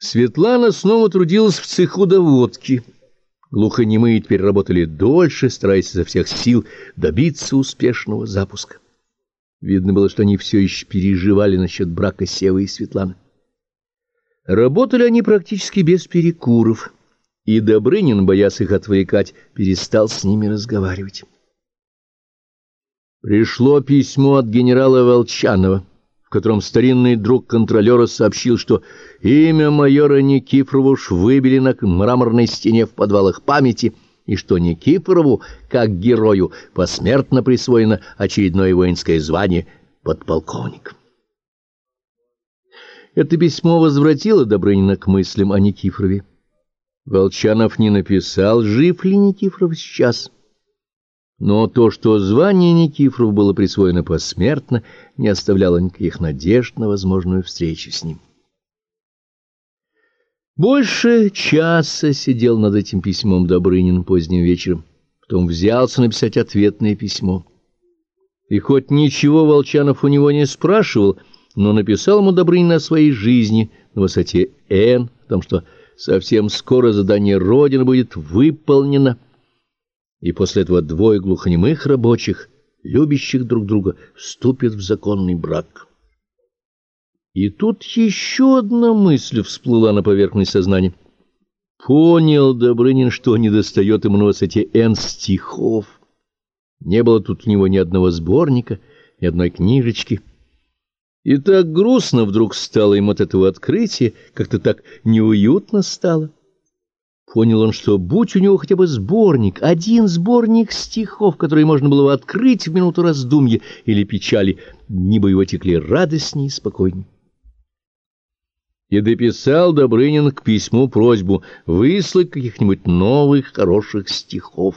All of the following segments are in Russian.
Светлана снова трудилась в цеху доводки. Глухонемые теперь работали дольше, стараясь изо всех сил добиться успешного запуска. Видно было, что они все еще переживали насчет брака Севы и Светланы. Работали они практически без перекуров, и Добрынин, боясь их отвлекать, перестал с ними разговаривать. Пришло письмо от генерала Волчанова, в котором старинный друг контролера сообщил, что имя майора Никифорова уж выбили на мраморной стене в подвалах памяти, и что Никифорову, как герою, посмертно присвоено очередное воинское звание подполковник. Это письмо возвратило Добрынина к мыслям о Никифорове. Волчанов не написал, жив ли Никифоров сейчас. Но то, что звание Никифорову было присвоено посмертно, не оставляло никаких надежд на возможную встречу с ним. Больше часа сидел над этим письмом Добрынин поздним вечером, потом взялся написать ответное письмо. И хоть ничего Волчанов у него не спрашивал, но написал ему Добрынин о своей жизни на высоте Н, о том, что совсем скоро задание Родины будет выполнено, и после этого двое глухонемых рабочих, любящих друг друга, вступят в законный брак. И тут еще одна мысль всплыла на поверхность сознания. Понял Добрынин, что недостает ему на высоте Н стихов. Не было тут у него ни одного сборника, ни одной книжечки. И так грустно вдруг стало им от этого открытия, как-то так неуютно стало. Понял он, что будь у него хотя бы сборник, один сборник стихов, который можно было бы открыть в минуту раздумья или печали, дни бы его текли радостнее и спокойнее. И дописал Добрынин к письму просьбу выслать каких-нибудь новых хороших стихов.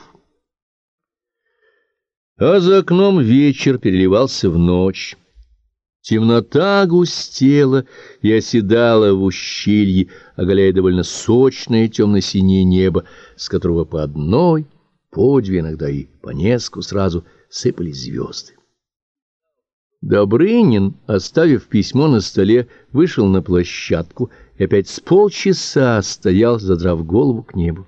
А за окном вечер переливался в ночь. Темнота густела и оседала в ущелье, оголяя довольно сочное темно-синее небо, с которого по одной, по две, иногда и по нескольку сразу сыпались звезды. Добрынин, оставив письмо на столе, вышел на площадку и опять с полчаса стоял, задрав голову к небу.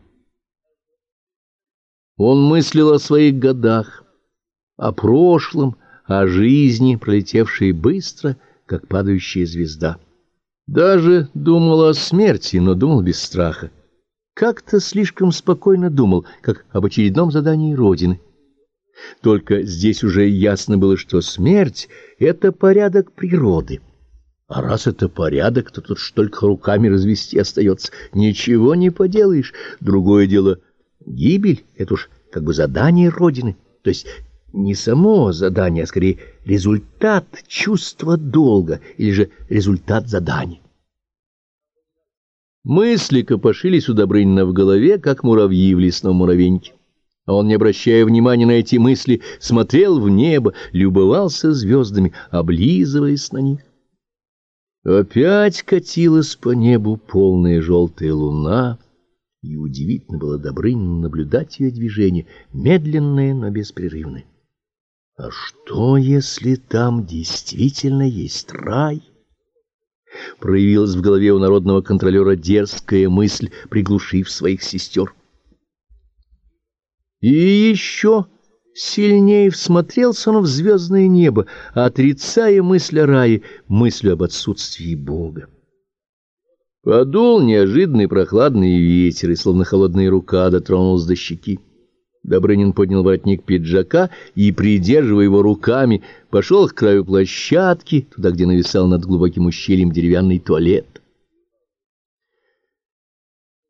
Он мыслил о своих годах, о прошлом, о жизни, пролетевшей быстро, как падающая звезда. Даже думал о смерти, но думал без страха. Как-то слишком спокойно думал, как об очередном задании Родины. Только здесь уже ясно было, что смерть — это порядок природы. А раз это порядок, то тут ж только руками развести остается. Ничего не поделаешь. Другое дело — гибель — это уж как бы задание Родины. То есть не само задание, а скорее результат чувства долга или же результат задания. Мысли копошились у Добрынина в голове, как муравьи в лесном муравейнике. А он, не обращая внимания на эти мысли, смотрел в небо, любовался звездами, облизываясь на них. Опять катилась по небу полная желтая луна, и удивительно было Добрынину наблюдать ее движение, медленное, но беспрерывное. А что, если там действительно есть рай? Проявилась в голове у народного контролера дерзкая мысль, приглушив своих сестер. И еще сильнее всмотрелся он в звездное небо, отрицая мысль о рае, мыслью об отсутствии Бога. Подул неожиданный прохладный ветер, и словно холодная рука дотронулась до щеки. Добрынин поднял воротник пиджака и, придерживая его руками, пошел к краю площадки, туда, где нависал над глубоким ущельем деревянный туалет.